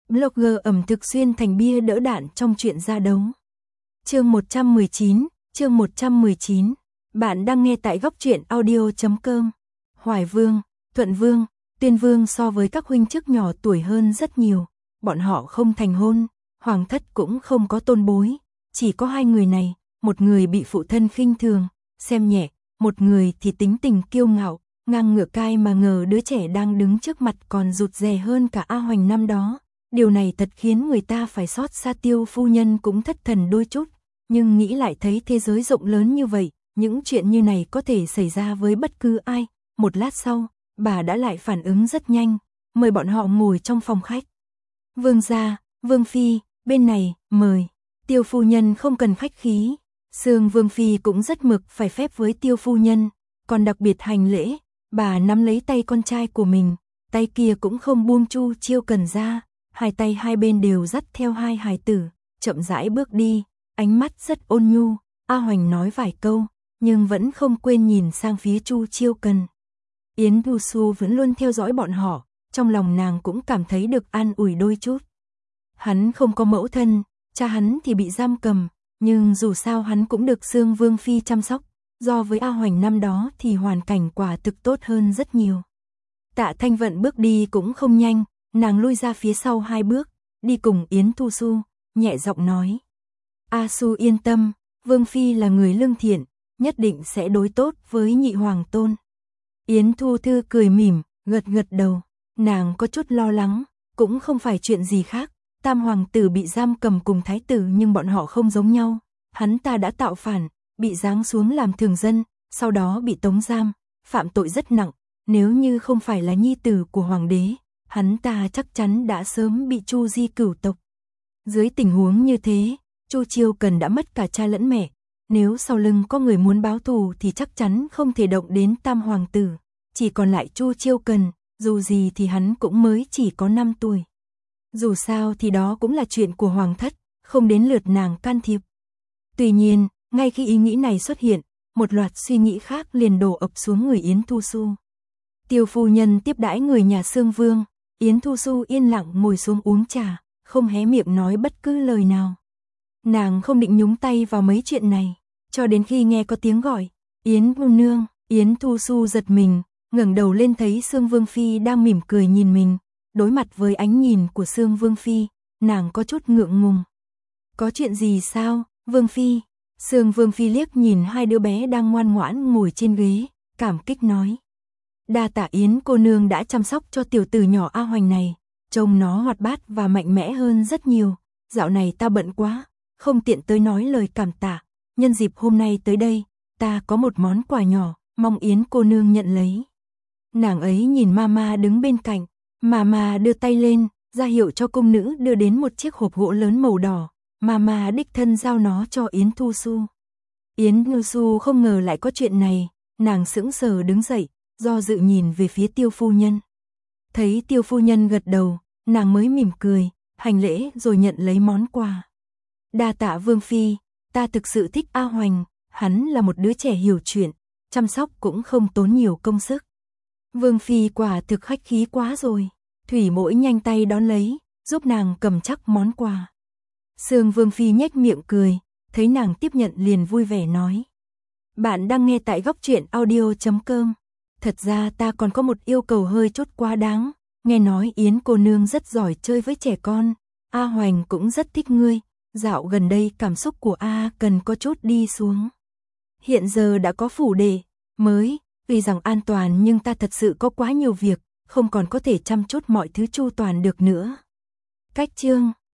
Blogger ẩm thực xuyên thành bia đỡ đạn trong chuyện ra đấu. Chương 119. Bạn đang nghe tại góc truyện audio.com. Hoài Vương, Thuận Vương, Tuyên Vương so với các huynh chức nhỏ tuổi hơn rất nhiều. Bọn họ không thành hôn, hoàng thất cũng không có tôn bối. Chỉ có hai người này, một người bị phụ thân khinh thường, xem nhẹ, một người thì tính tình kiêu ngạo, ngang ngửa cai mà ngờ đứa trẻ đang đứng trước mặt còn rụt rè hơn cả A Hoành năm đó. Điều này thật khiến người ta phải xót xa. Tiêu phu nhân cũng thất thần đôi chút, nhưng nghĩ lại thấy thế giới rộng lớn như vậy, những chuyện như này có thể xảy ra với bất cứ ai. Một lát sau, bà đã lại phản ứng rất nhanh, mời bọn họ ngồi trong phòng khách. Vương gia, Vương phi, bên này, mời. Tiêu phu nhân không cần khách khí, Sương Vương phi cũng rất mực phải phép với Tiêu phu nhân, còn đặc biệt hành lễ. Bà nắm lấy tay con trai của mình, tay kia cũng không buông Chu Chiêu Cần ra, hai tay hai bên đều dắt theo hai hài tử, chậm rãi bước đi, ánh mắt rất ôn nhu. A Hoành nói vài câu, nhưng vẫn không quên nhìn sang phía Chu Chiêu Cần. Yến Thu Xu vẫn luôn theo dõi bọn họ, trong lòng nàng cũng cảm thấy được an ủi đôi chút. Hắn không có mẫu thân, cha hắn thì bị giam cầm, nhưng dù sao hắn cũng được Sương Vương phi chăm sóc. Do với A Hoành năm đó thì hoàn cảnh quả thực tốt hơn rất nhiều. Tạ Thanh Vận bước đi cũng không nhanh, nàng lui ra phía sau hai bước, đi cùng Yến Thu Xu, nhẹ giọng nói. A Xu yên tâm, Vương phi là người lương thiện, nhất định sẽ đối tốt với nhị hoàng tôn. Yến Thu Thư cười mỉm, gật gật đầu, nàng có chút lo lắng, cũng không phải chuyện gì khác. Tam hoàng tử bị giam cầm cùng thái tử nhưng bọn họ không giống nhau, hắn ta đã tạo phản, bị giáng xuống làm thường dân, sau đó bị tống giam, phạm tội rất nặng, nếu như không phải là nhi tử của hoàng đế, hắn ta chắc chắn đã sớm bị Chu di cửu tộc. Dưới tình huống như thế, Chu Chiêu Cần đã mất cả cha lẫn mẹ, nếu sau lưng có người muốn báo thù thì chắc chắn không thể động đến tam hoàng tử, chỉ còn lại Chu Chiêu Cần, dù gì thì hắn cũng mới chỉ có 5 tuổi. Dù sao thì đó cũng là chuyện của hoàng thất, không đến lượt nàng can thiệp. Tuy nhiên, ngay khi ý nghĩ này xuất hiện, một loạt suy nghĩ khác liền đổ ập xuống người Yến Thu Xu. Tiêu phu nhân tiếp đãi người nhà Sương Vương, Yến Thu Xu yên lặng ngồi xuống uống trà, không hé miệng nói bất cứ lời nào. Nàng không định nhúng tay vào mấy chuyện này, cho đến khi nghe có tiếng gọi, Yến cô nương. Yến Thu Xu giật mình, ngẩng đầu lên thấy Sương Vương phi đang mỉm cười nhìn mình, đối mặt với ánh nhìn của Sương Vương phi, nàng có chút ngượng ngùng. Có chuyện gì sao, Vương phi? Sương Vương phi liếc nhìn hai đứa bé đang ngoan ngoãn ngồi trên ghế, cảm kích nói. Đa tạ Yến cô nương đã chăm sóc cho tiểu tử nhỏ A Hoành này, trông nó hoạt bát và mạnh mẽ hơn rất nhiều. Dạo này ta bận quá, không tiện tới nói lời cảm tạ. Nhân dịp hôm nay tới đây, ta có một món quà nhỏ, mong Yến cô nương nhận lấy. Nàng ấy nhìn Mama đứng bên cạnh, Mama đưa tay lên, ra hiệu cho công nữ đưa đến một chiếc hộp gỗ lớn màu đỏ. Mama đích thân giao nó cho Yến Thu Xu. Yến Thu Xu không ngờ lại có chuyện này, nàng sững sờ đứng dậy, do dự nhìn về phía Tiêu phu nhân. Thấy Tiêu phu nhân gật đầu, nàng mới mỉm cười, hành lễ rồi nhận lấy món quà. Đa tạ Vương phi, ta thực sự thích A Hoành, hắn là một đứa trẻ hiểu chuyện, chăm sóc cũng không tốn nhiều công sức. Vương phi quả thực khách khí quá rồi. Thủy Mỗi nhanh tay đón lấy, giúp nàng cầm chắc món quà. Sương Vương phi nhếch miệng cười, thấy nàng tiếp nhận liền vui vẻ nói. Bạn đang nghe tại góc truyện audio.com. Thật ra ta còn có một yêu cầu hơi chút quá đáng, nghe nói Yến cô nương rất giỏi chơi với trẻ con, A Hoành cũng rất thích ngươi, dạo gần đây cảm xúc của A cần có chút đi xuống. Hiện giờ đã có phủ đệ mới, tuy rằng an toàn nhưng ta thật sự có quá nhiều việc, không còn có thể chăm chút mọi thứ chu toàn được nữa. Cách chương